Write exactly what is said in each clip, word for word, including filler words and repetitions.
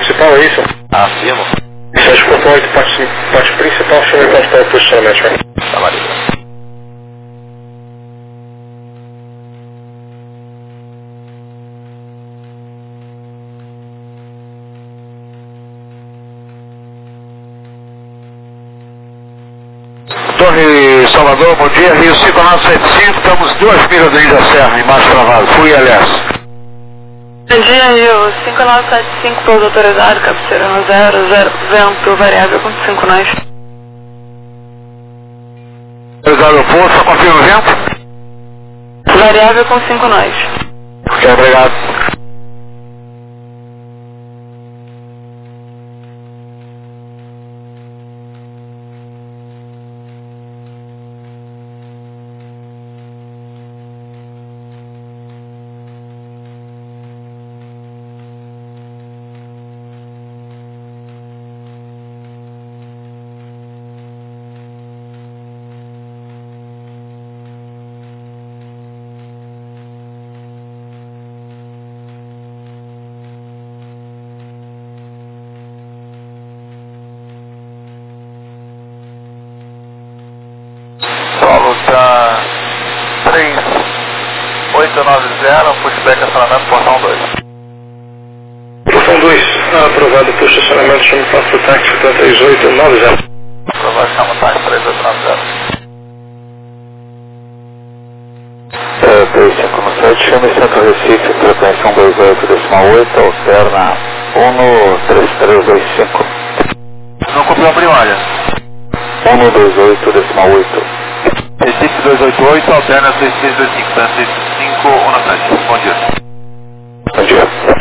principal, é isso? Afirmo. sete ponto oito, parte, parte principal, chama então para o posicionamento, velho. Tá, valeu. Torre Salvador, bom dia, Rio cinco nove sete cinco, estamos duas milhas da Ilha Serra, embaixo travado, fui aliás. Bom dia, Rio cinco nove sete cinco, pouso autorizado, cabeceira no zero, zero, vento variável com cinco nós. Autorizado ao posto, só confirma o vento? Variável com cinco nós. Ok, obrigado. Solo tá três oito nove zero, pushback acionamento, portão dois. Portão dois, aprovado por estacionamento, chama para o táxi três oito nove zero. Aprovado, chama táxi três oito nove zero. É, três cinco sete, chama Centro Recife, frequência um dois oito decimal oito, alterna um três três dois cinco. Não cumpriu a primária. um dois oito decimal oito. Recife dois oito oito, alterna seis seis dois cinco, tá? seis cinco um na frente. Bom dia. Bom dia.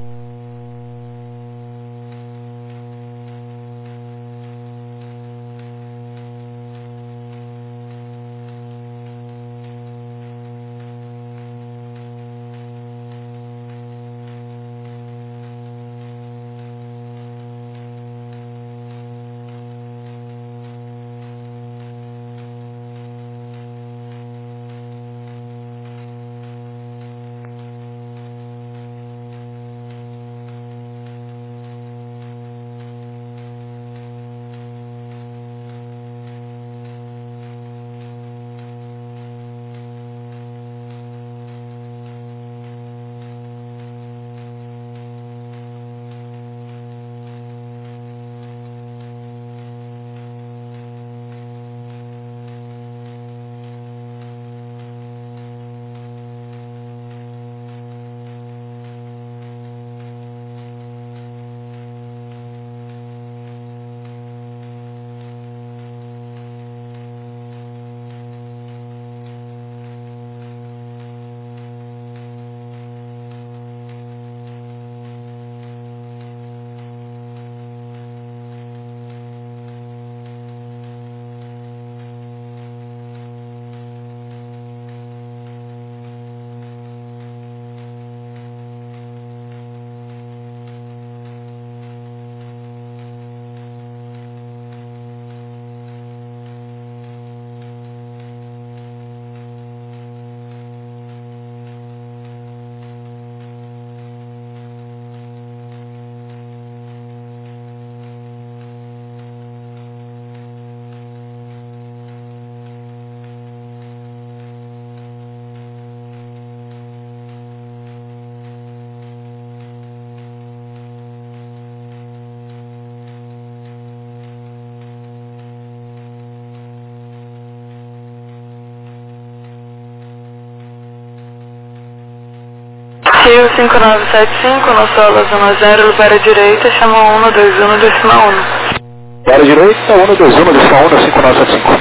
Rio cinco nove sete cinco, no solo zona zero, para a direita, chama um dois um decimal um. Para a direita, um dois um decimal um, cinco nove sete cinco.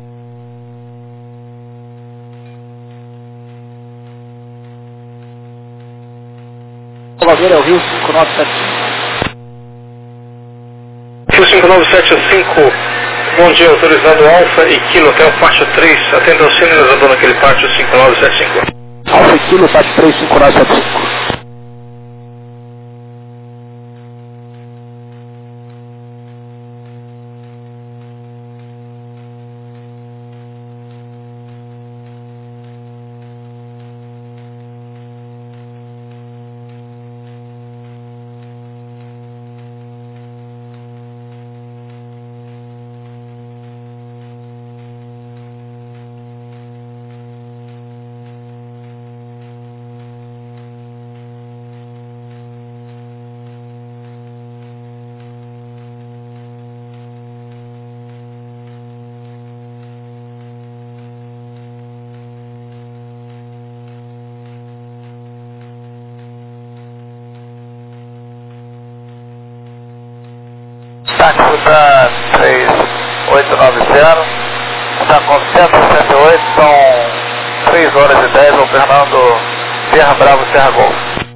Salvador é o Rio cinco nove sete cinco. Rio cinco nove sete cinco, bom dia, autorizando Alfa e Kilo até o pátio três, atenda ao sinalizador naquele pátio cinco nove sete cinco. Alfa e Kilo, pátio três, cinco nove sete cinco. da três oito nove zero, está com cento e sessenta e oito, são três horas e dez, o Fernando Serra Bravo, Serra Golf.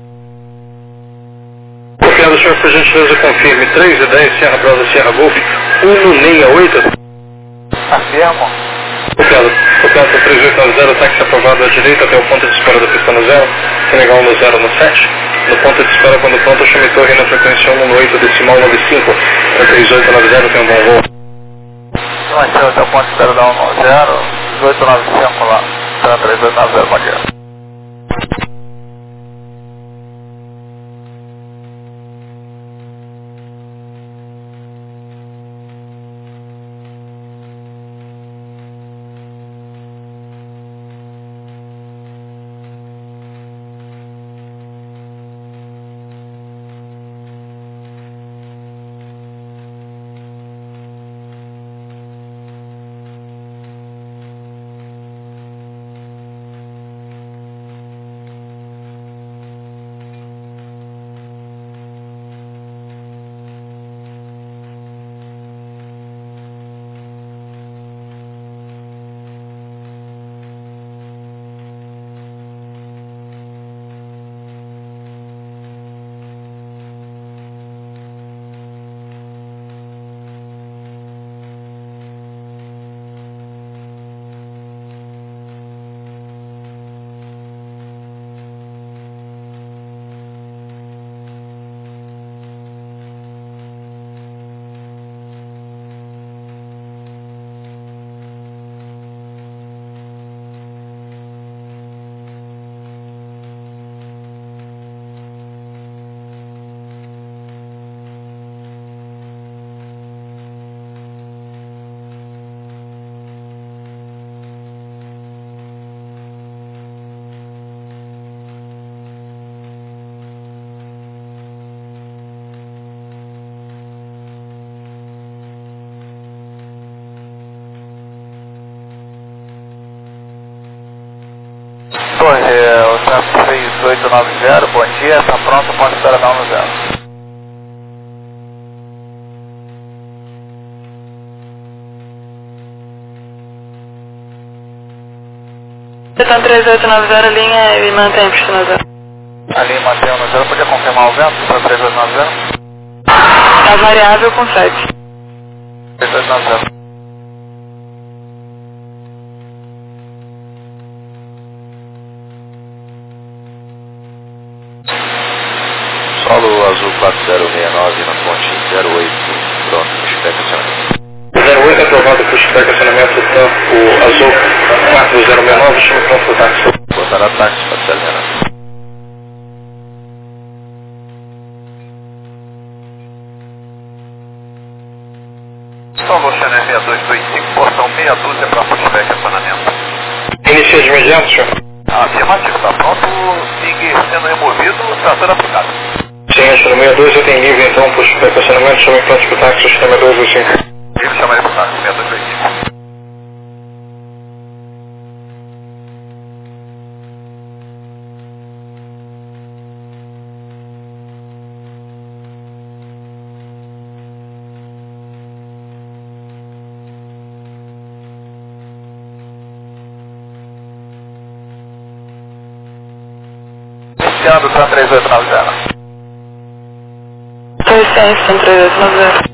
Copiado, senhor, por gentileza, confirme três e dez, Serra Bravo, Serra Golf, um sessenta e oito. Afirmo. Copiado, copiado para três oito nove zero, táxi aprovado à direita até o ponto de espera da pista no zero, Senegal no zero no sete. No ponto de espera, quando pronto, chame torre na frequência um um oito decimal nove cinco, para três oito nove zero, tem um bom voo. Vai ser até o ponto de espera da um um zero, dezoito nove cinco lá, para três oito nove zero, bom dia. Torre, o Santos três oito nove zero, bom dia, está pronto, ponto de espera da um zero. Então três oito nove zero, linha e mantém pista no zero. A linha mantém no zero, podia confirmar o vento para três oito nove zero? Tá variável com sete. três oito nove zero. Solo azul quatro zero seis nove na ponte zero oito, pronto, pushback acionamento. zero oito aprovado, pushback acionamento, o azul quatro zero seis nove, chame pronto para o táxi. Botará táxi para acelerar. Solo Channel seis dois dois cinco, portão meia dúzia para pushback acionamento. Inicia de imediato, senhor. Afirmativo, está pronto, sigue sendo removido, trator aplicado. Sim, acho no seis dois, eu tenho nível, então, pushback acionamento, chame pronto para o táxi, sistema dois dois cinco. Digo chamar ele para o táxi, seis dois dois cinco. Iniciando o três oito nove zero. Licença, três oito nove zero.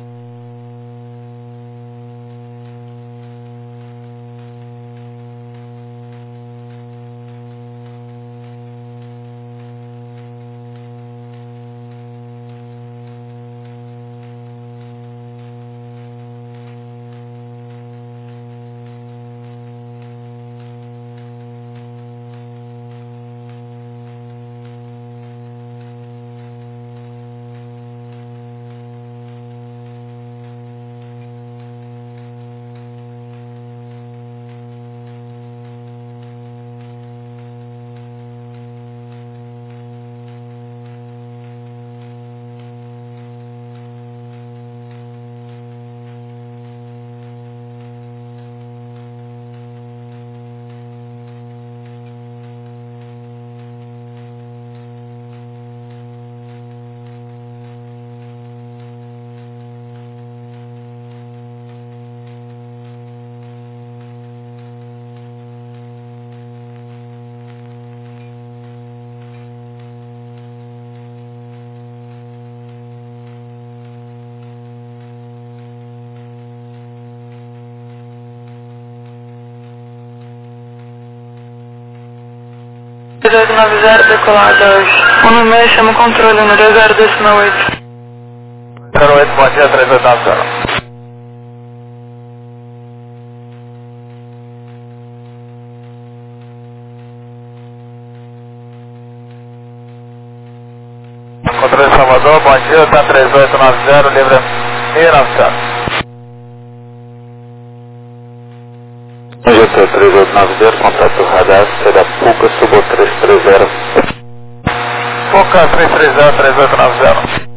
oito nove zero, decolado hoje. um no meio, chama o controle no dois zero dois oito. zero oito, bom dia, três oito nove zero. Controle Salvador, bom dia, tá três oito nove zero, livre seis nove zero. G T três oito nove zero, contato radar, C da Puca, subo três três zero. Puca três três zero, três oito nove zero.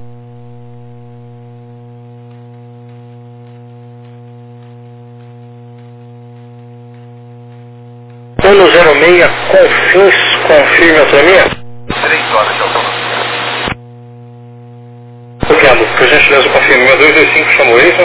um no zero seis, Confins, confirme a autonomia. três horas de autonomia. Obrigado, por gentileza, confirme. seis dois dois cinco, chamou isso?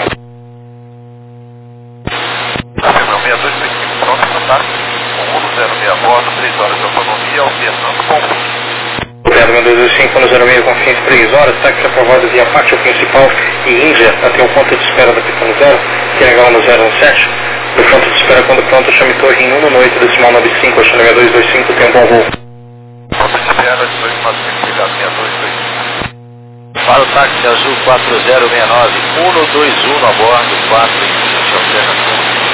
Afirmão seis dois dois cinco, pronto, contato. Com um no zero seis a bordo, três horas de autonomia, alternando com Obrigado, seis dois dois cinco, um no zero seis, Confins, três horas, táxi aprovado via pátio principal e Índia até o ponto de espera da pista no zero, que é legal no zero um sete. Do ponto de espera, quando pronto, chame torre em um no oito, decimal nove cinco, achando seis dois dois cinco, tem um bom voo. ponto de espera, dezoito nove cinco, ligado, seis dois dois cinco. Para o táxi azul quatro zero seis nove, um no dois um a bordo, quatro em vinte, alteração.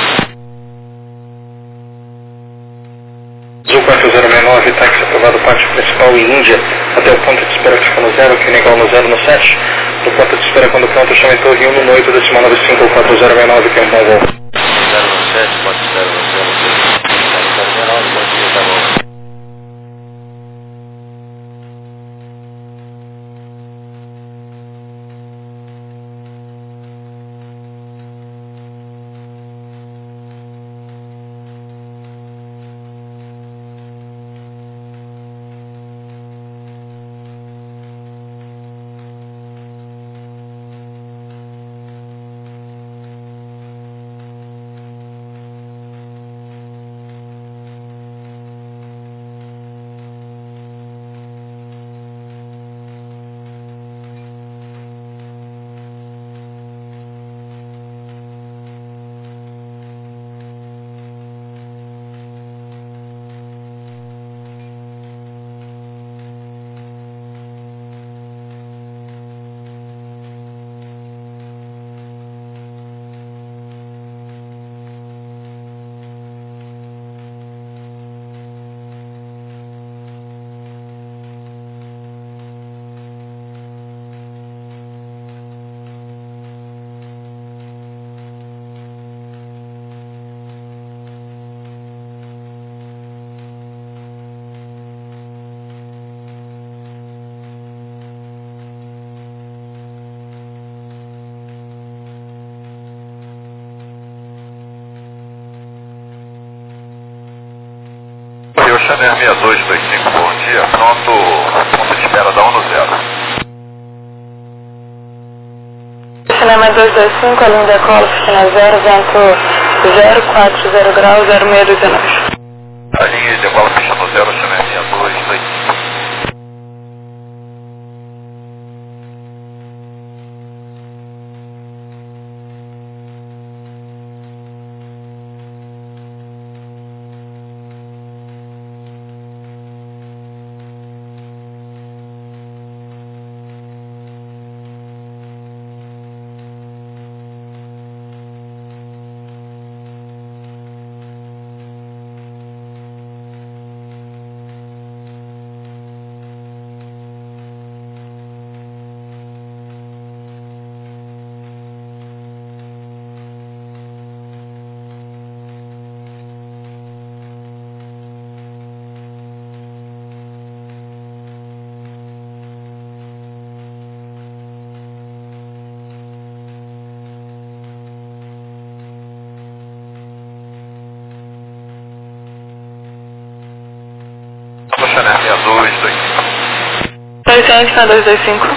Azul quatro zero seis nove, táxi aprovado pátio principal e Índia até o ponto de espera que fica no zero, que é legal no zero no sete. Do ponto de espera, quando pronto, chame torre em um no oito, decimal nove cinco, quatro zero seis nove, tem um bom voo. zero um sete, quatro zero zero zero, zero zero seis nove, bom dia, tá bom. Eu chamei a seis dois dois cinco, bom dia, pronto, ponto de espera da um no zero. Cinema dois dois cinco, a linha decola, piscina zero, vento zero quatro zero graus, zero seis dois nove. A linha de bola fecha no zero, chamei a seis dois dois cinco. Chanel seis dois dois cinco. dois sete na dois dois cinco.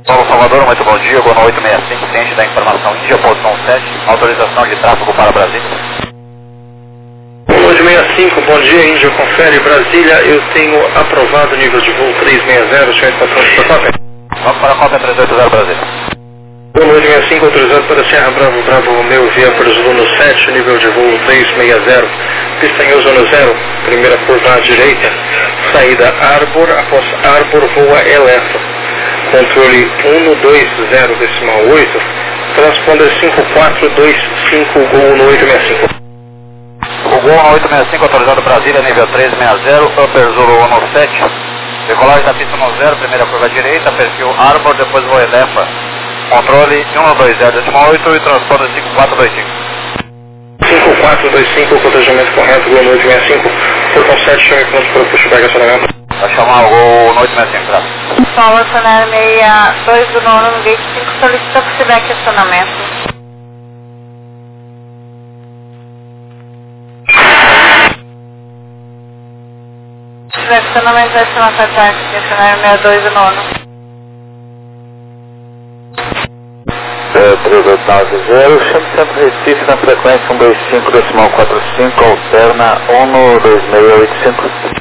Paulo Salvador, muito bom dia, Gol oito seis cinco, ciente da informação Índia, posição sete, autorização de tráfego para Brasília. Gol oito seis cinco, bom dia, Índia, confere Brasília, eu tenho aprovado nível de voo três seis zero, senhor patrão de Cópia. Vamos para a Cópia três oito zero Brasília. Gol oito seis cinco, autorizado para Serra Bravo, Bravo Romeu, via para Zulu sete, nível de voo três seis zero, pista em Ozono zero, primeira curva à direita, saída Arbor, após Arbor voa Elefa, controle um dois zero decimal oito, transponder cinco quatro dois cinco, Gol no oito seis cinco. O Gol no oito seis cinco, autorizado Brasília, nível três seis zero, Upper Zulu um sete, decolagem da pista no zero, primeira curva à direita, perfil Arbor, depois voa Elefa. Controle um dois zero decimal oito e transponder cinco quatro dois cinco. cinco quatro dois cinco, cotejamento correto, Gol no oito seis cinco, portão sete, chame pronto para o pushback acionamento. Vai chamar o Gol no oito seis cinco, graças. Paulo, acionário seis dois do nono, no gate cinco, solicita pushback acionamento. Pushback acionamento vai ser uma ataque, acionário seis dois do nono. três oito nove zero, chame sempre Recife na frequência um dois cinco decimal quatro cinco, alterna um dois seis oito cinco.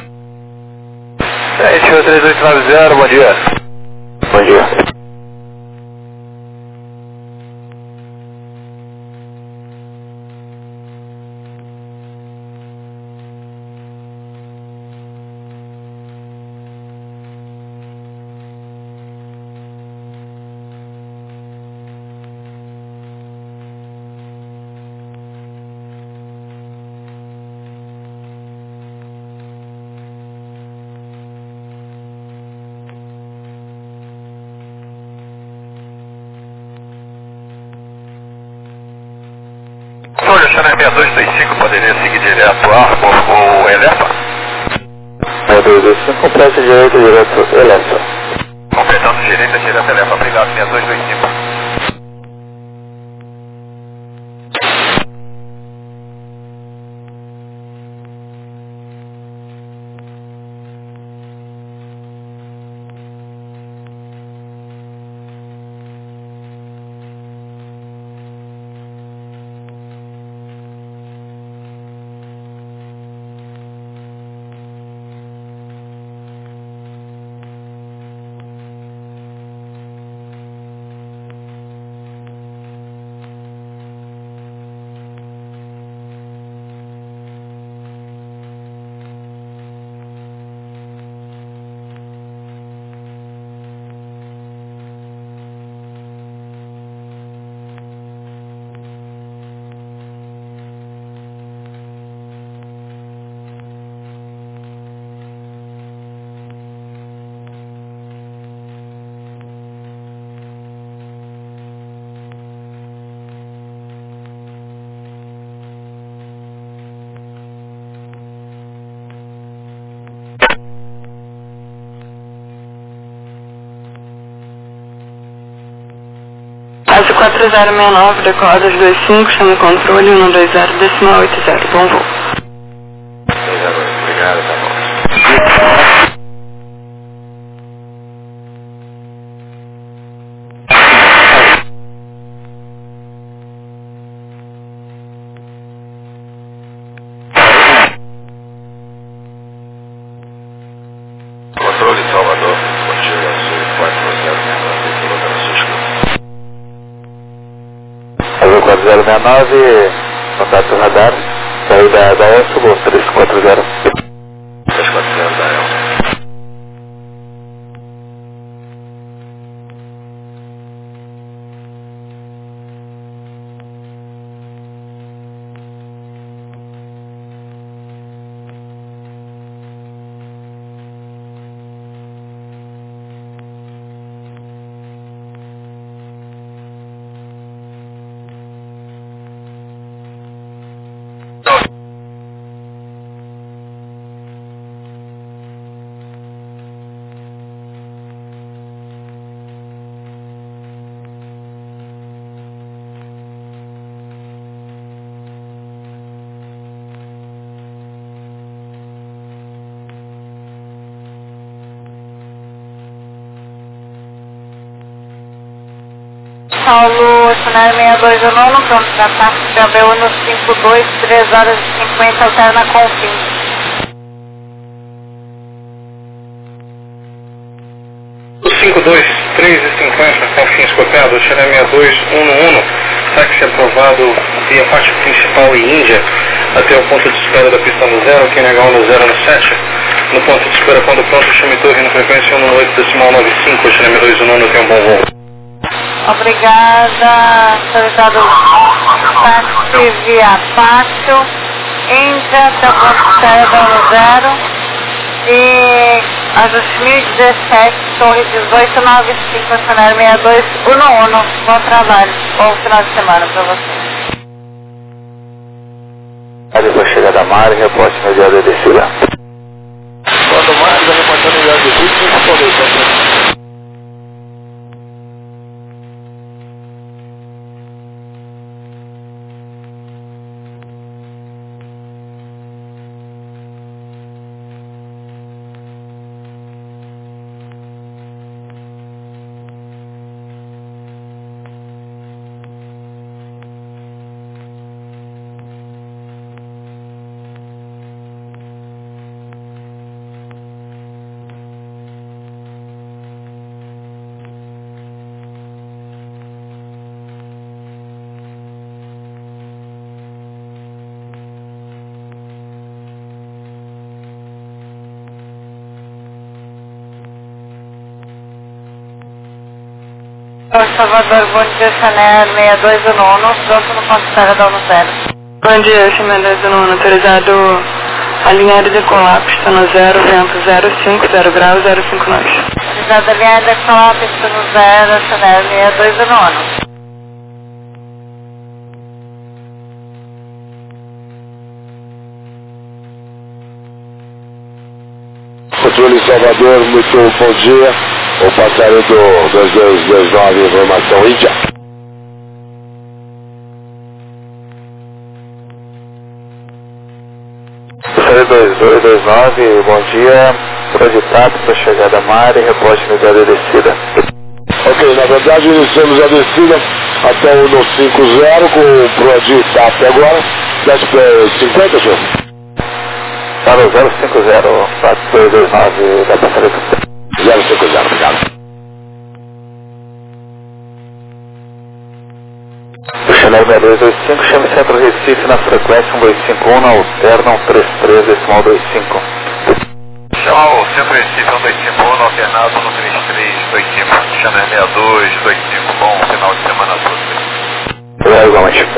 Frente três oito nove zero, bom dia. Bom dia. Olha, Channel seis dois dois cinco, poderia seguir direto a Arbor ou Elefa? seis dois dois cinco, completa direito, direto Elefa. Completando direita, direto Elefa, obrigado, seis dois dois cinco. Base quatro zero seis nove, decolada de dois cinco, chama controle um dois zero decimal oito zero, bom voo. Obrigado, tá bom. Controle Salvador, Motivo Azul quatro zero seis nove, colocando sua escuta. Azul quatro zero seis nove, contato radar, saída da ESO, Gol três quatro zero. três quatro zero da Elsa. Paulo, Chanel seis dois um nono, pronto para taxa P B Uno cinco dois, três horas e cinquenta, alterna com fim. cinco dois, três e cinquenta, com fins copiado, Chanel seis dois um um, táxi aprovado via parte principal e Índia, até o ponto de espera da pista no zero, quem negar no zero no sete. No ponto de espera quando pronto, chame torre na frequência um oito decimal nove cinco, Chanel seis dois um nove, tem um bom voo. Obrigada, solicitado táxi via pátio, Índia, até o ponto de espera da um zero. E ajuste mil e dezessete, torre dezoito nove cinco, Chanel seis dois um um. Bom trabalho, bom final de semana para vocês. Depois chega da Mari, reporte imediato de descida. Quando mais, a reportando imediato de descida, respondeu também. Salvador, bom dia, Chanel seis dois um nono, pronto no ponto de espera da um zero. Bom dia, Chanel seis dois um nono, autorizado alinhar e decolar, pista no zero, vento zero cinco, zero graus, zero cinco nove. Autorizado alinhar e decolar, pista no zero, Chanel seis dois um nono. Controle Salvador, muito bom dia. O passarinho do dois dois dois nove, informação Índia. Passarinho dois dois dois nove, bom dia. Projetado para chegada Mari, reporte imediato de descida. Ok, na verdade iniciamos a descida até o no cinquenta com o projetado agora. sete para cinquenta, senhor? Para o zero cinco zero, quatro dois dois nove da passarinho. zero cinco zero, obrigado. O Chanel seis dois dois cinco, chame Centro Recife na frequência um dois cinco um, na alterna um três três decimal dois cinco. Chama o Centro Recife um dois cinco um, no alternado no três três dois cinco. Chanel seis dois dois cinco, bom final de semana a todos. É, igualmente.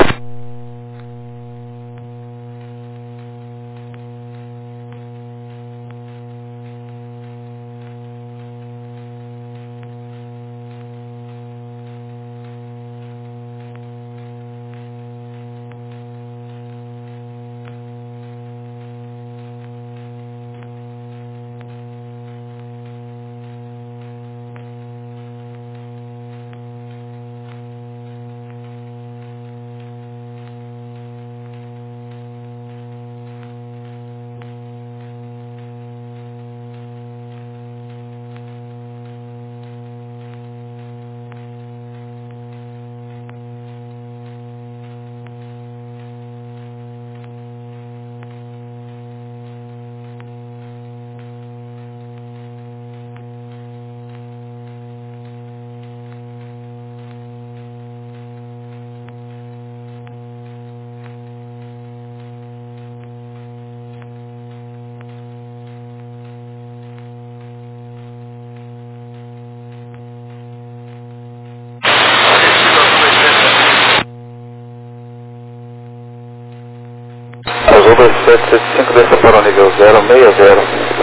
dois sete sete cinco, desça para o nível zero seis zero.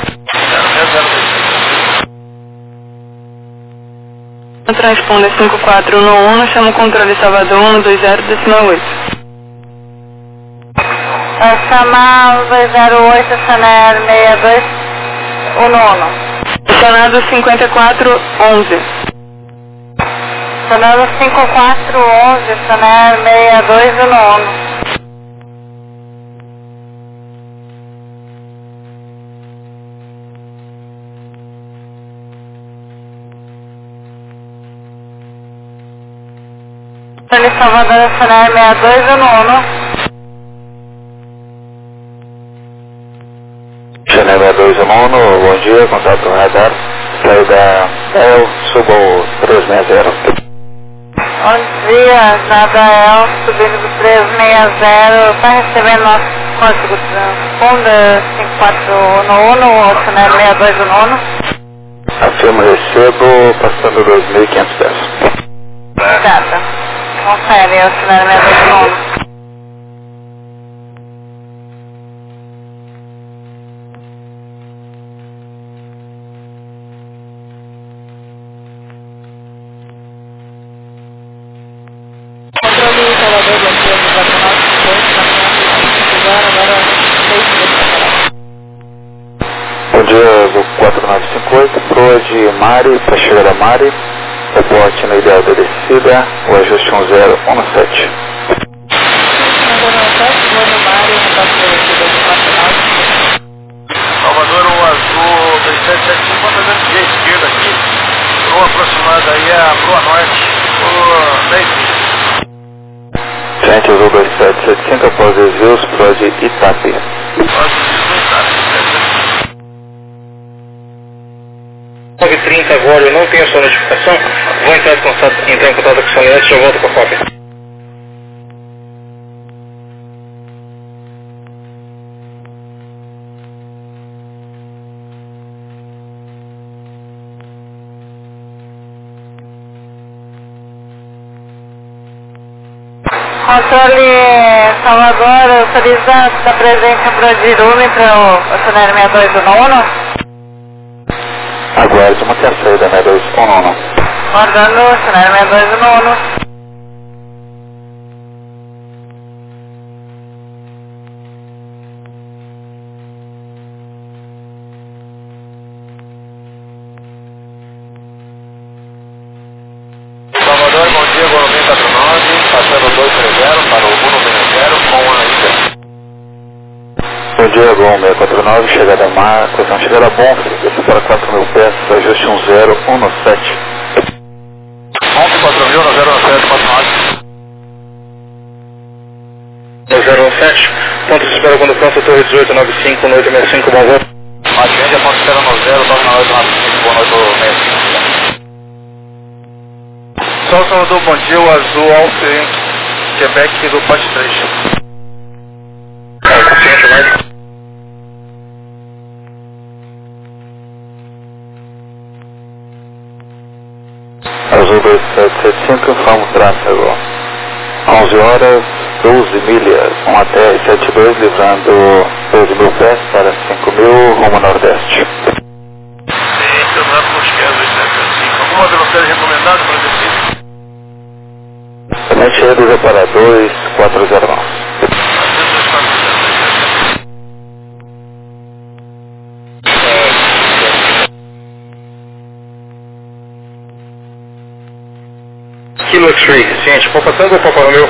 Transponder cinco quatro um um, chama o controle Salvador um dois zero decimal oito. Vai chamar dois zero oito, Chanel seis dois um um. Estacionado cinquenta e quatro onze. Estacionado cinco quatro onze, Chanel seis dois um um. Controle Salvador, Oceanário sessenta e dois, Uno Uno. Oceanário sessenta e dois, Uno Uno, bom dia, contato radar, saída El, suba o trezentos e sessenta. Bom dia, nada El, subindo do trezentos e sessenta, está recebendo nosso código de transponder cinco quatro Uno Uno, Oceanário sessenta e dois, Uno Uno. Afirmo, recebo, passando dois mil e quinhentos pés. Obrigada. Confere, Oceanário sessenta e dois, Uno Uno. Controle Salvador, bom dia, quatro nove cinco oito, agora seis minutos. Bom dia, voo quatro nove cinco oito, proa de Mari, para chegar a Mari, reporte no ideal da descida, o ajuste um zero um sete. Salvador, o azul dois sete sete cinco, fazendo via esquerda aqui, proa aproximada aí a proa norte, por dez milhas. Gente, azul dois sete sete cinco, após desvios, proa de Itapi. nove trinta agora, eu não tenho a sua notificação, vou entrar em contato, entrar em contato com o seu Solanete e eu volto com a cópia. Controle Salvador, autoriza a presença para o Dirume para o Oceanário sessenta e dois, Uno Uno. Aguarde uma saída sessenta e dois, Uno Uno. Guardando o Oceanário sessenta e dois, Uno Uno. Salvador, bom dia, Gol noventa e nove, passando dois três zero para o Uno sessenta e zero com a ida. Bom dia, Gol seiscentos e quarenta e nove, chegada a Mar, questão chegada a bom, desce para quatro mil pés, ajuste um zero um sete. onze quatro mil, zero um sete quatro nove. zero um sete, ponto de espera quando pronto, torre dezoito nove cinco, oito seis cinco, bom voo. Atende a ponto de espera no zero, nove nove nove cinco, boa noite, sessenta e cinco. Sol Salvador, bom dia, o azul Alce, Quebec do Pate três. É, consciente, mais. Azul dois sete sete cinco, informo tráfego. onze horas, doze milhas, um A T R setenta e dois, livrando doze mil pés para cinco mil, rumo nordeste. Sim, Fernando Mosquera, oitocentos e cinco. Alguma velocidade recomendada para descer? Somente reduzir para dois quatro zero nove. Kilo X-Ray, ciente, Papa Tango ou Papa Romeo?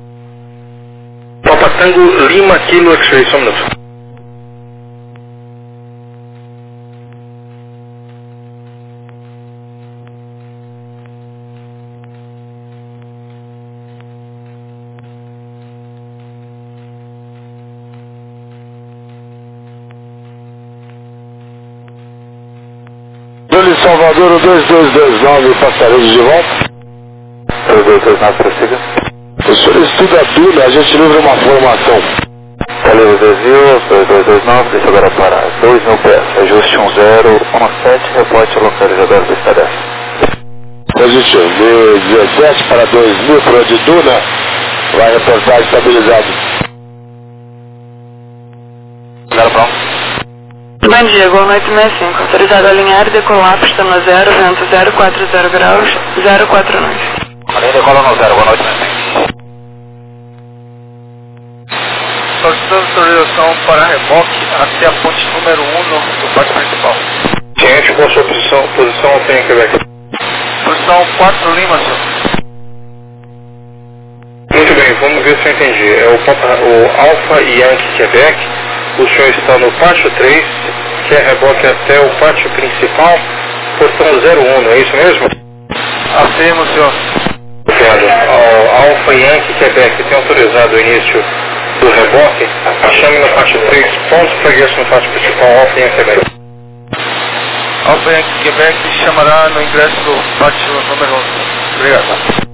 Papa Tango Lima Kilo X-Ray, só um minuto. Controle Salvador, o dois dois dois nove, passaremos de volta. dois dois dois nove, prossiga. O solicito a Duna, a gente livra uma formação. Valeu, desvio, dois dois dois nove, deixa agora para dois mil pés, ajuste um zero um sete, reporte localizador do Estadão. Positivo, dezessete para dois mil, para de Duna, vai reportar estabilizado. Zero pronto. Bom dia, Gol noite sessenta e cinco, autorizado a alinhar e decolar, pista no zero, vento zero quatro zero graus, zero quatro nove. Além decola no zero, boa noite, né? Solicitando autorização para reboque até a ponte número um do parque principal. Ciente, qual a sua posição, posição ao em Quebec? Posição quatro Lima, senhor. Muito bem, vamos ver se eu entendi. É o, Papa, o Alpha Yankee Quebec, o senhor está no pátio três, quer reboque até o pátio principal, portão zero um, não é isso mesmo? Afirmo, senhor. Obrigado. Alfa Yankee Quebec tem autorizado o início do reboque, chame no pátio três, pontos fregueses no pátio principal, Alfa Yankee Quebec. Alfa Yankee Quebec chamará no ingresso do pátio número um. Obrigado.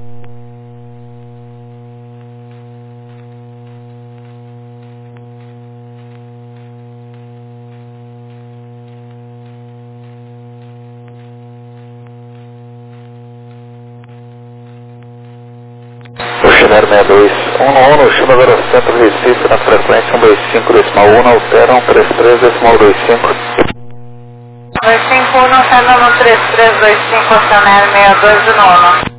Channel sessenta e dois um um, Channel Centro Recife, na frequência cento e vinte e cinco decimal um, altera cento e trinta e três decimal vinte e cinco. dois cinco um, sendo no três três dois cinco, Channel sessenta e dois do nono.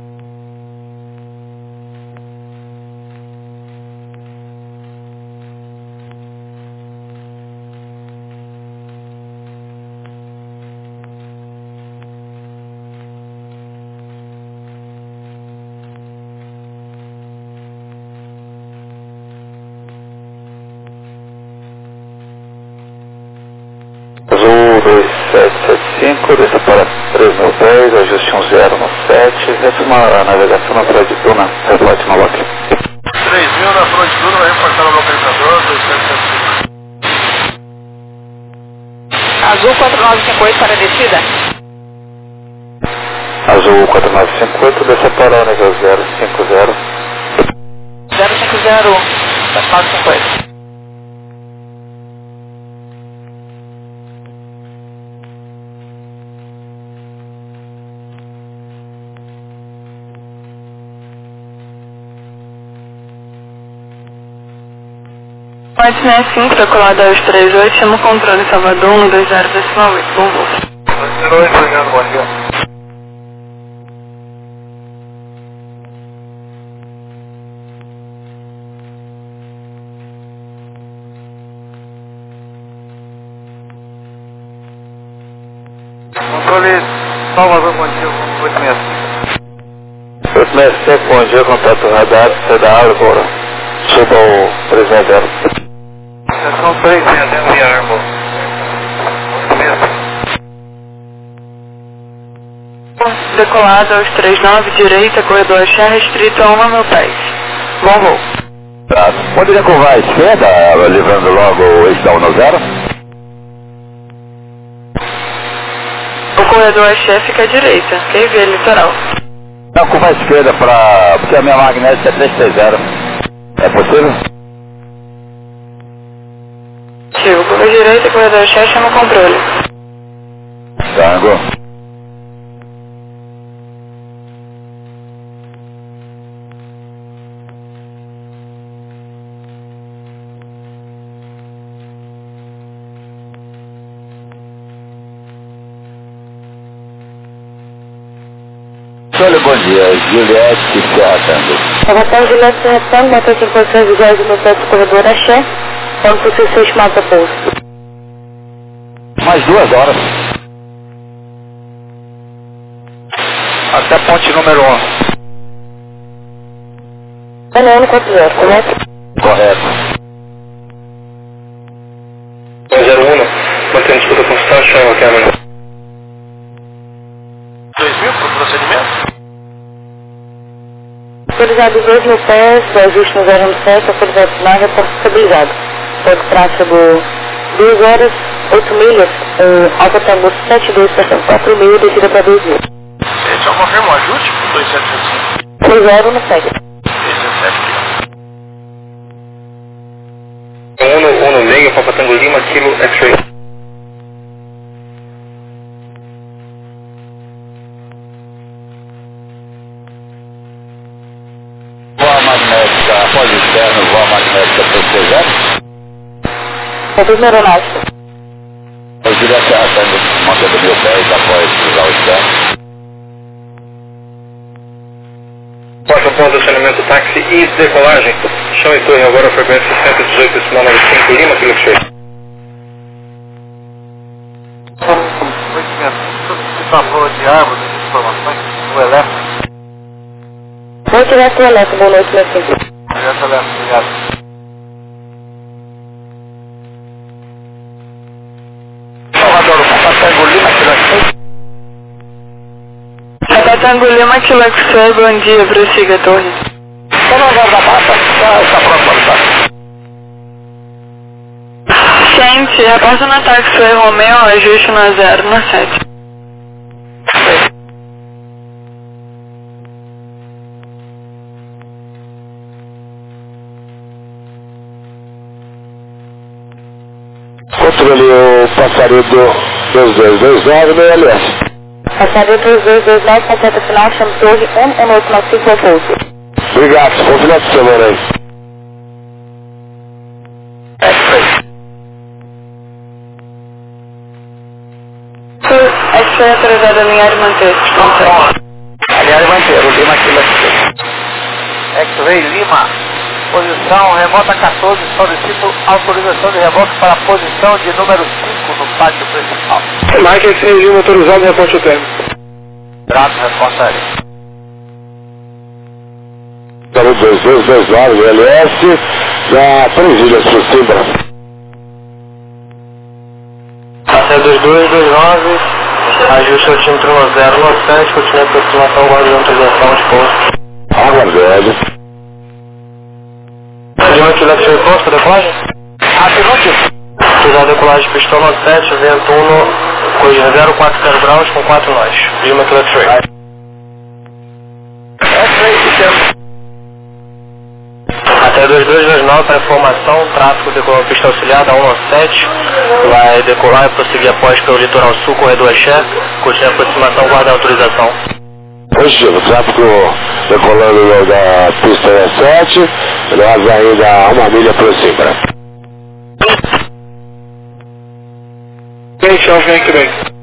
Azul dois sete sete cinco, desça para três mil e dez, ajuste um zero no sete, retoma a navegação na Praia de Duna, reporte no lock. três mil na Praia de Duna, vai reportar o localizador, dois sete sete cinco. Azul quatro nove cinco oito para a descida. Azul quatro nove cinco oito, desça para o nível zero cinco zero. zero cinco zero, quatro nove cinco oito. Pode ser cinco, decolado aos três oito, chama o controle Salvador um dois zero decimal oito, bom voo. dois zero oito, obrigado, bom dia. Controle Salvador, bom dia, oito seis cinco. oito seis cinco, bom dia, contato radar, C da Arbor, suba o três seis zero. Estação três seis zero e Arbor. Decolado aos três nove, direita, corredor Axé, restrito a uma mil pés. Bom voo. Tá. Poderia curvar à esquerda, livrando logo o eixo da um no zero? O corredor Axé fica à direita, ok? Via litoral. Não, curva à esquerda para... porque a minha magnética é três seis zero. É possível? Chego, curva à direita, corredor Axé, chama o controle. Tango. Olha, bom dia, Juliette Serra Tango. Salvatore Juliette Serra Tango, motor em posições visuais do meu pé do corredor Axé, quando você ser estimado para pouso. Mais duas horas. Até ponte número um. É no ano quatro zero, correto? Correto. zero um, mantendo disputa constante, chama câmera. dois mil para o procedimento? Autorizado dois mil pés, o ajuste no zero um sete, autorizado final, reporte estabilizado. Todo tráfego duas horas, oito milhas, um, Alfa Tango sete dois, estação quatro mil, descida para dois mil. Esse é o confirmo ajuste para dois sete sete cinco. três zero no segue. dezessete. um, um, meio, Papa Tango Lima, Kilo, X-Ray. Voa magnética, após externo, voa magnética três seis zero. Serviço aeronáutico. Eu diria que a Tango mantendo mil pés após cruzar o externo. Porta ponto de estacionamento, táxi e decolagem. Chão e torre agora, frequência cento e dezoito, decimal noventa e cinco, Lima, Kilo, X-Ray. Você falou de árvore, de informações, o elétrico. Vou tirar sua elétrica, boa noite, meu filho. Direto elétrico, obrigado. Salvador, Papa Tango Lima, Kilo. Papa Tango Lima, Kilo, X-Ray, bom dia, prossiga, torre. sete, reporta no táxi Romeo, ajuste no zero no sete. Controle o passarinho do dois dois dois nove no L S. Passarinho dois dois dois nove, completa final, chama torre um um oito nove cinco pouso. Obrigado, bom final de semana aí. X-Ray autorizado a alinhar e manter. Aliás, manter, o Lima Kilo X-Ray Lima, posição remota quatorze, solicito autorização de reboque para a posição de número cinco no pátio principal. Mike X-Ray Lima autorizado, reporte o tempo. Trato, resposta aérea. dois dois dois nove no L S, já três ilhas por cima. Até dois dois dois nove, ajuste o altímetro no zero no sete, continue a aproximação, guarda autorização de pouso. Aguardando. Lima Kilo X-Ray posto, decolagem? Afirmativo. Autorizado a decolagem pistão no sete, vento um no corrigida zero quatro zero graus com quatro nós. Lima Kilo X-Ray. X-Ray sistema. Até dois dois dois nove para informação, tráfego decolando pista auxiliada um no sete, vai decolar e prosseguir após pelo litoral sul, corredor Axé, continue a aproximação, guarda autorização. Positivo, tráfego decolando da pista sete, nós ainda uma milha por cima. Bem, tchau, vem aqui bem.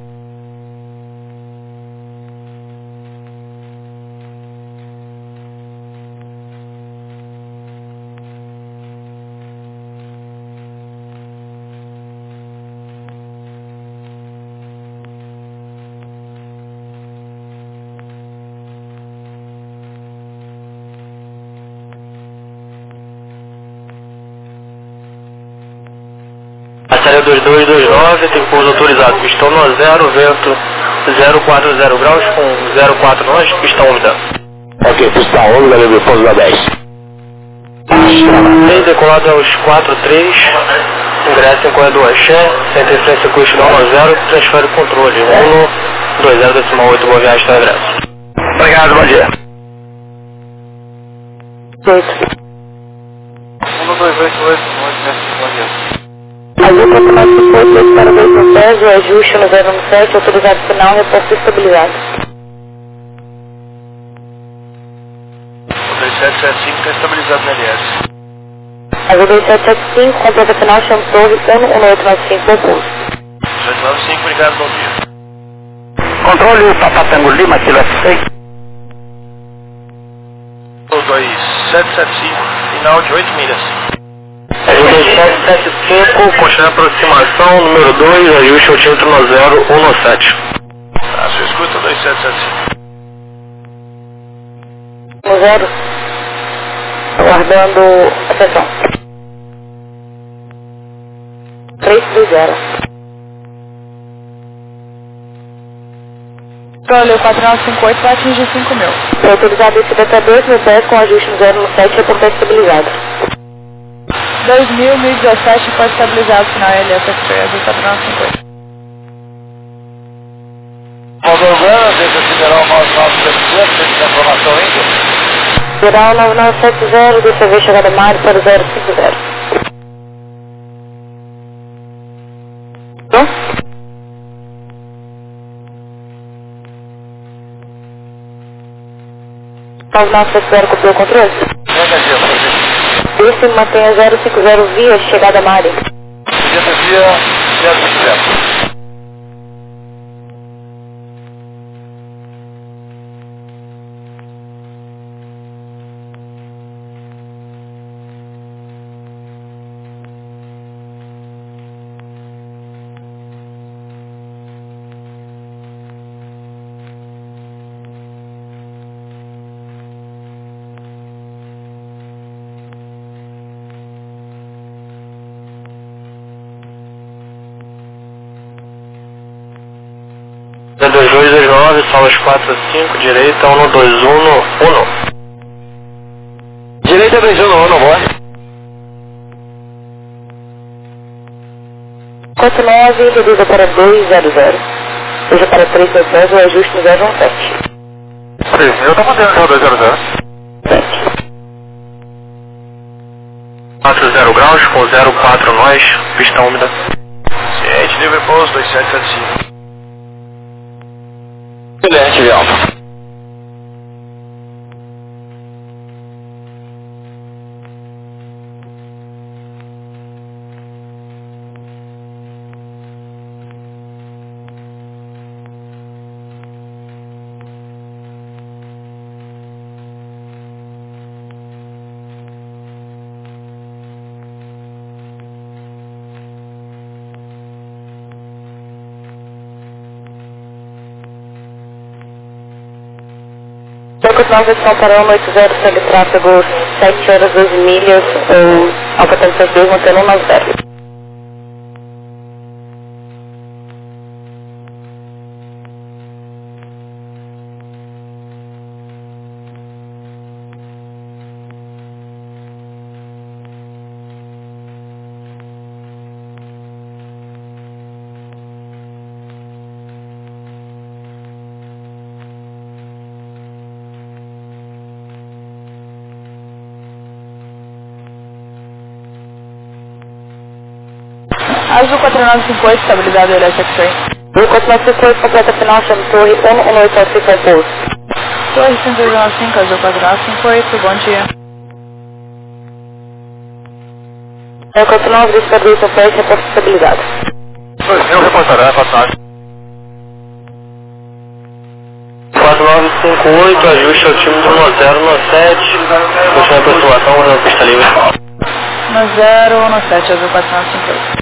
Passaria dois dois dois nove, tem pouso autorizado, pistão no zero, vento zero quatro zero graus com zero quatro nós, pistão úmida. Ok, pista úmida, livre pouso da dez. Bem decolado aos quatro três, ingressa em corredor Axé, sem interferência com o pistão no zero, transfere o controle, um dois zero decimal oito, boa viagem, está ingresso. Obrigado, bom dia. um dois oito oito, bom dia. Ajuda para o suporte para dois no dez, o ajuste no zero no sete, autorizado final, reporte estabilizado. O dois sete sete cinco está estabilizado no L S. Ajuda dois sete sete cinco, completa final, chama torre um um oito nove cinco pouso. dois nove cinco, obrigado, bom dia. Controle Papatango Lima, Kilo X-Ray. O dois sete sete cinco, final de oito milhas. dois sete sete cinco, continue a aproximação, número dois, ajuste o altímetro no zero, um no sete. A sua escuta, dois sete sete cinco. No zero, aguardando atenção. três dois zero. Prolio quatro nove cinco oito vai atingir cinco mil. Foi autorizado esse até dois mil pés com ajuste no zero no sete e reporte estabilizado. dois mil, mil e dezessete, pode estabilizado, final L S X-Ray, azul quatro nove cinco oito. Moldovana, deixa Federal nove nove sete zero, tem informação ainda? Federal nove nove sete zero, deixa eu ver chegada Mário para zero cinco zero. Bom? nove nove sete zero, copiou o controle? Esse mantenha zero cinco zero via chegada Mário. Via zero cinco zero. dois dois dois nove, solas quatro cinco, direita, um dois um, um. Direita dois um, um, boa. oito nove, reduza para dois zero zero. Seja para três sete dez, o ajuste no zero um sete. três mil, tá mantendo já o dois zero zero. quatro zero graus com zero quatro nós, pista úmida. Ciente, livre pouso dois sete sete cinco. Excelente, Vialma. Continuamos a para um oito zero, segue tráfego sete horas, doze milhas, ou Alfa Tanto dois, mantendo um nove zero. Azul quatro nove cinco oito, estabilidade L S X-Ray. Azul quatro nove cinco oito, completa final, chama torre um um oito nove cinco, pouso. Torre cento e nove cinco, Azul quatro nove cinco oito, bom dia. Azul quatro nove, descarga São Félix, reporte de estabilidade. dois mil, reportará, quatro nove. quatro nove cinco oito, ajuste ao time do um zero um sete, continua a aproximação na pista livre. um zero um sete, Azul quatro nove cinco oito.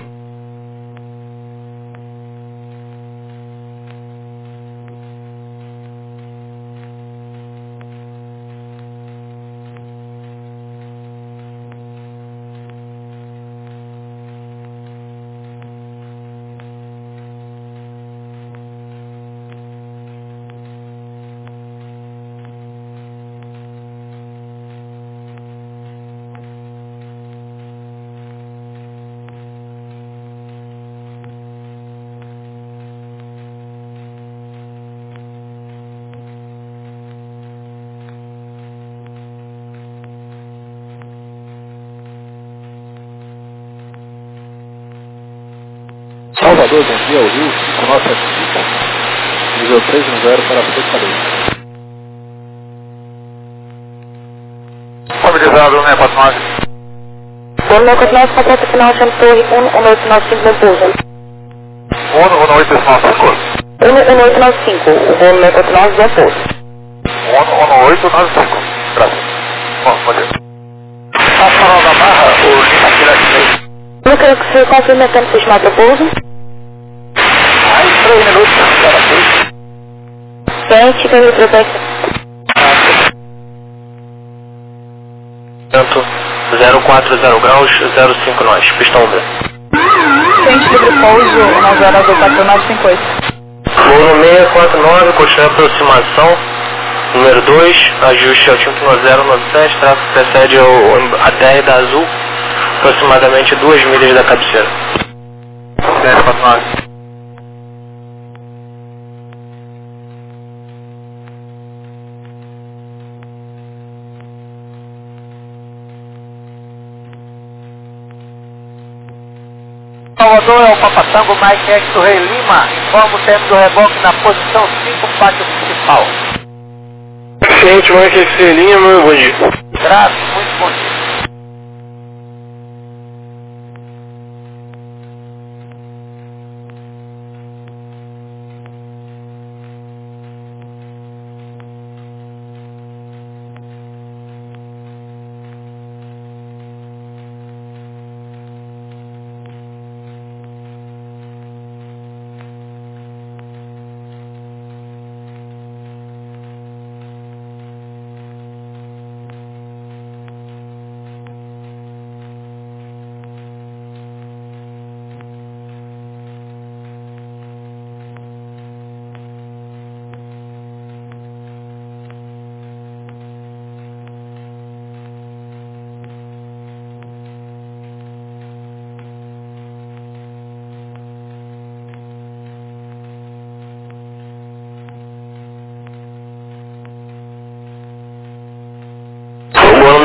Salvador, bom dia, o Rio cinco nove sete cinco. Nível três um zero para Fortaleza. Mobilizado, um quatro nove. um quatro nove, completa final, chama torre um um oito nove cinco, no pouso. um um oito nove cinco. um um oito nove cinco, o voo um quatro nove, é pouso. um um oito nove cinco. Graças. Bom, bom dia. Tá falando da barra, o Lima Quilete. Eu quero que você confirme a tempo de chamar para pouso. Mais três minutos, cara. Sente, pelo protesto. Tanto zero quatro zero graus, zero cinco nós, pista úmida. Ciente, livre pouso um zero, Azul quatro nove cinco oito. Voo no seis quatro nove, continua a aproximação. Número dois, ajuste ao time um zero um sete, tráfego precede ao, a dez da Azul, aproximadamente duas milhas da cabeceira. seis quatro nove. Salvador é o Papatango Mike X do Rei Lima. Informa o tempo do reboque na posição cinco, pátio principal. Ciente, Mike X Lima, bom dia. Graças, muito bom dia.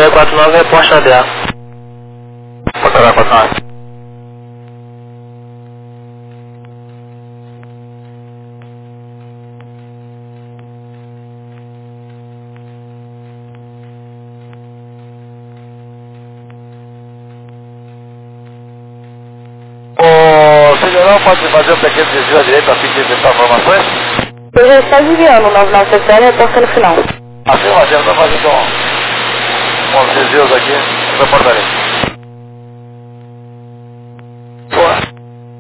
seis quatro nove, reporte na D A. Portará quatro nove. O senhorão pode fazer um pequeno desvio à direita a fim de evitar informações? Eu já está desviando, nove nove sete zero, reporta no final. Assim, Marcelo, estou fazendo um, uns desvios aqui, eu reportarei. Boa.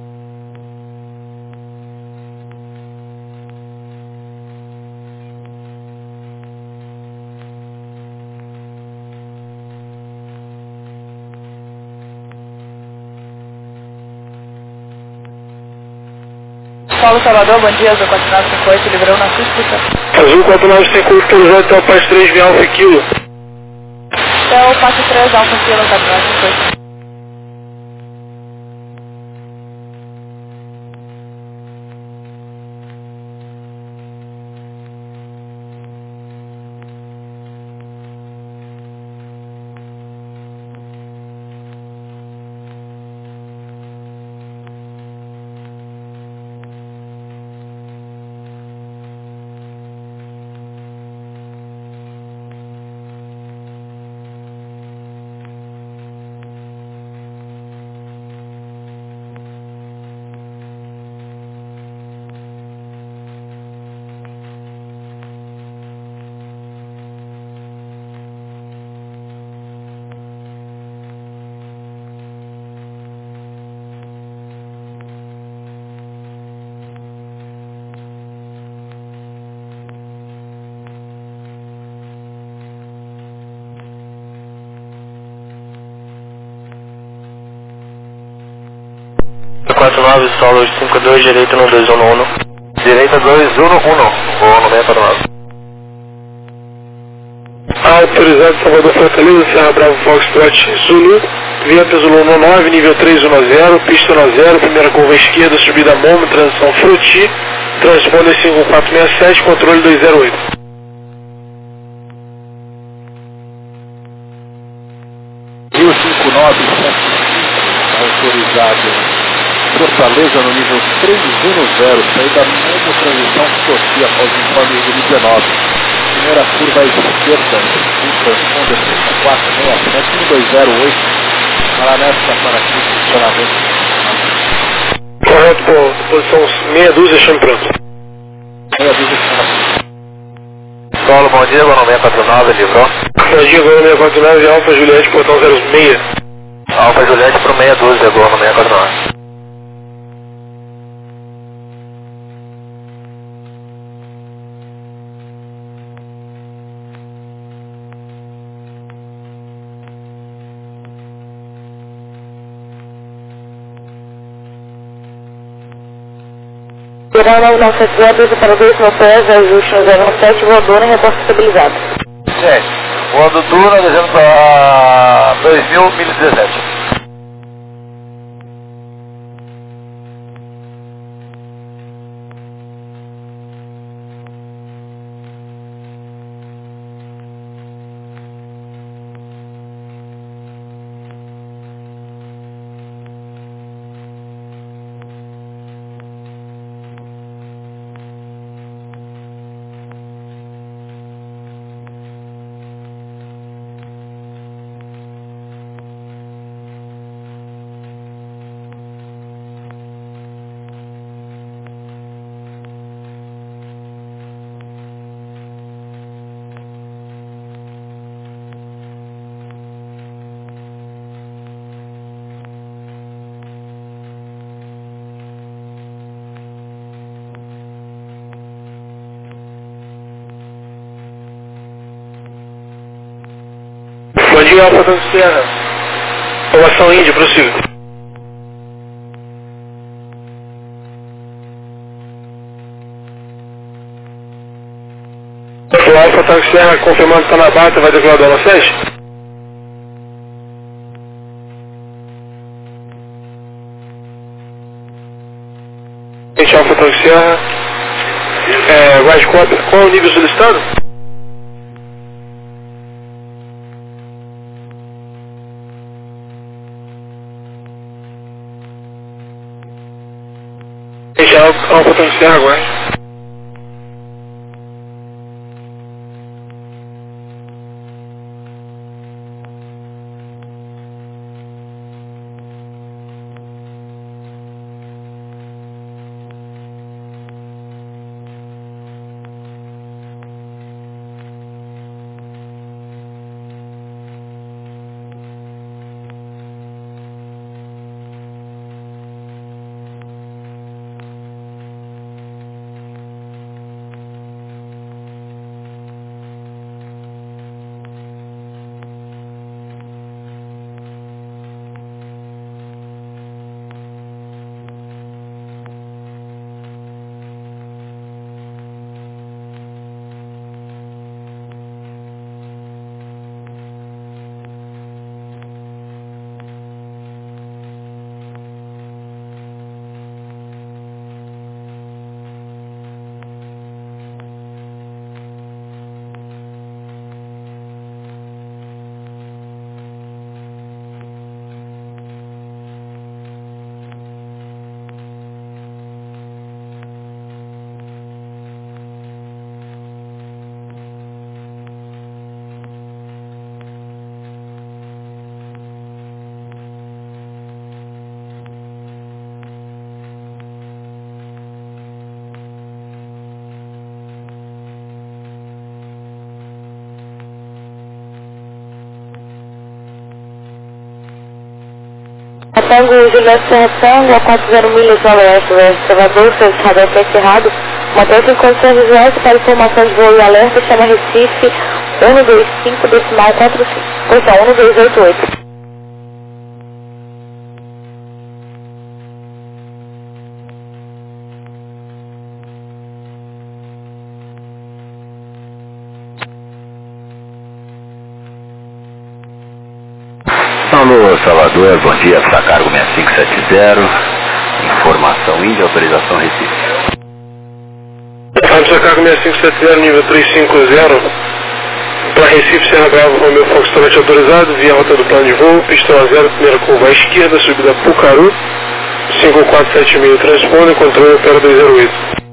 Paulo Salvador, bom dia, Azul quatro nove cinco oito, liberou na sua explicação. Azul quatro nove cinco oito, autorizado até o Passo três, vem Alfa Kilo. Até o Passo três, Alfa Kilo, quatro nove cinco oito. quatro nove, solo cinco dois, direita no dois um um. Direita dois um um, vou no seis quatro nove. Autorizado Salvador Fortaleza, Serra Bravo Foxtrot Zulu, Venta Zulu nove, nível três um zero, pista um zero, primeira curva esquerda, subida Momo, transição Fruti, transponder cinco quatro seis sete, controle dois zero oito. mil cinco nove sete autorizado Fortaleza no nível três um zero, saída Momo, transição Fruti após o informe do dezenove. Primeira curva à esquerda, um transponder cinco quatro seis sete, um dois zero oito, Maranesta para aqui, funcionamento. Correto, bom, posição meia dúzia, chame pronto. Meia dúzia, chame. Solo, bom dia, vou no seis quatro nove, livrou. Bom dia, vou no seis quatro nove, Alfa Juliette, portão zero seis. Alfa Juliette pro meia dúzia, vou no seis quatro nove. Verão nove nove sete zero, dois para dois, no pés, ajuste no zero um sete, voadora em reposto estabilizado. Gente, voando Duna, descendo para dois mil, mil e dezessete. Bom dia, Alfa Tanto Sierra. Formação Índia, prossiga. O Alfa Tanto Sierra confirmando que está na bata, vai decolar dona sete? Gente, Alfa Tanto Sierra. É, Rise Copy, qual é o nível solicitado? Já Alfa Tango Serra, aguarde. Tango Juliette Serra Tango, a quatro zero milhas ao oeste, oeste Salvador, seu radar foi encerrado. Mantém-se em condições visuais para informação de voo e alerta, chama Recife um dois cinco, decimal quatro cinco. Posição um dois oito oito. Alô, Salvador, bom dia, para cargo seis cinco sete zero, informação Índia, autorização Recife. Para cargo seis cinco sete zero, nível trezentos e cinquenta, para Recife, Serra Bravo, Romeu Foxtrot autorizado, via rota do plano de voo, pistão a zero, primeira curva à esquerda, subida Pucaru, cinco quatro sete seis, transpondem, controle opera dois zero oito.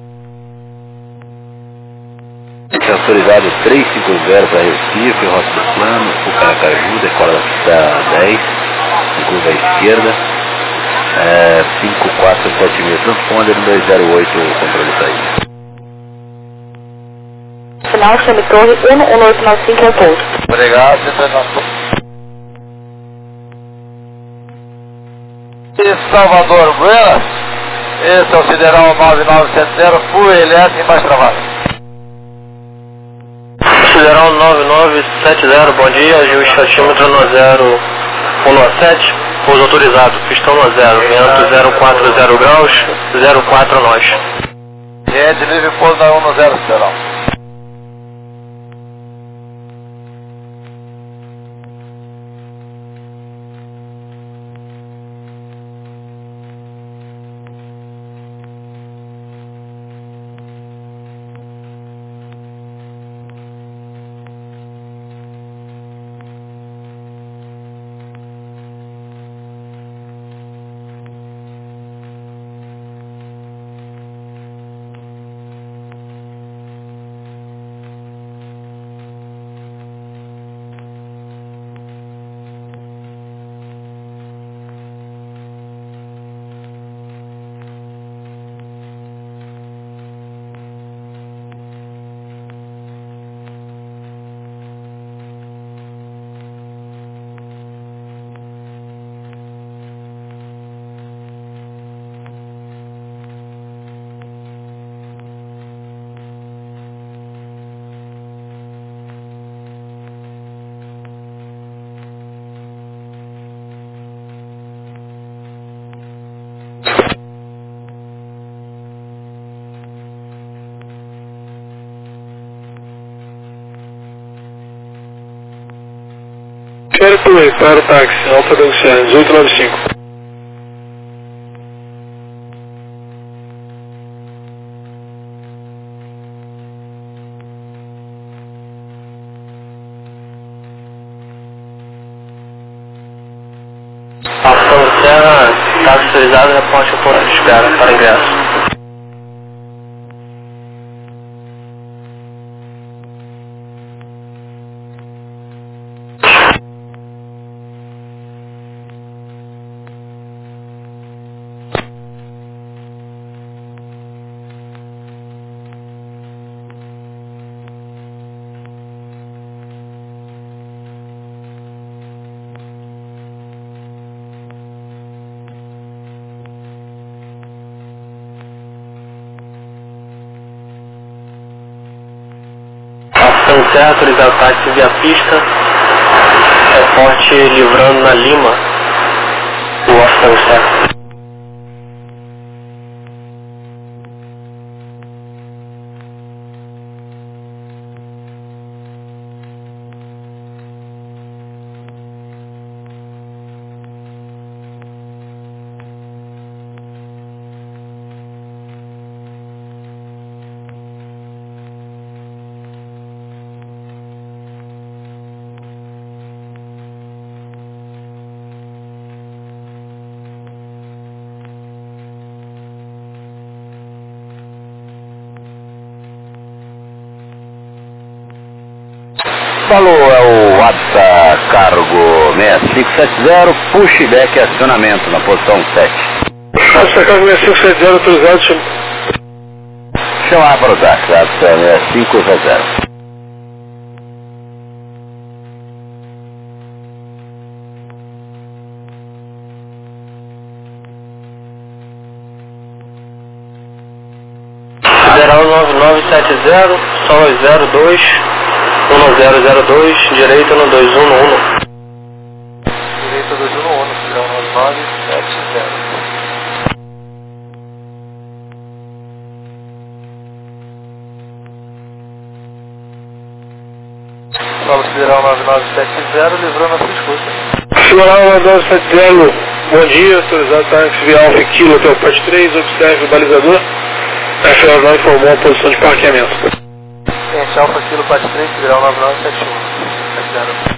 Autorizado trezentos e cinquenta para Recife, rota do plano, Pucaracaju, decola da pista dez, curva à esquerda, é, cinco quatro sete seis, transponder dois zero oito, controle saída. Final, chame torre um um oito nove cinco, é o ponto. Obrigado, internação. E Salvador Buenas, esse é o Sideral nove nove sete zero, full elétrico e mais travado. Sideral nove nove sete zero, bom dia, ajuste altímetro no zero um sete, pouso autorizado, pistão no zero, vento zero quatro zero graus, zero quatro nós. Gente, livre pouso na um zero, Sideral. Quero Play, para o táxi, Alfa Tango Serra, dezoito nove cinco. Alfa Tango Serra, táxi autorizado, reponte o ponto de espera para ingresso. Serra, autorizado táxi via pista, reporte livrando na Lima, o Oscar Tango Serra. Falou, é o WhatsApp Cargo seis cinco sete zero, pushback acionamento na posição sete. WhatsApp Cargo seis cinco sete zero, autorizado, chama. Chamar para o táxi, WhatsApp seis cinco sete zero. Federal nove nove sete zero, Sol zero dois, um zero zero dois, direita no dois um um. Direita dois um um, Federal nove nove sete zero. Nova Federal nove nove sete zero, livrando a sua escuta. Federal nove nove sete zero, bom dia, autorizado táxi via Alfa Kilo até o parte três, observe o balizador. A Federal não informou a posição de parqueamento. Gente, Alfa Kilo parte três, Federal nove nove sete um.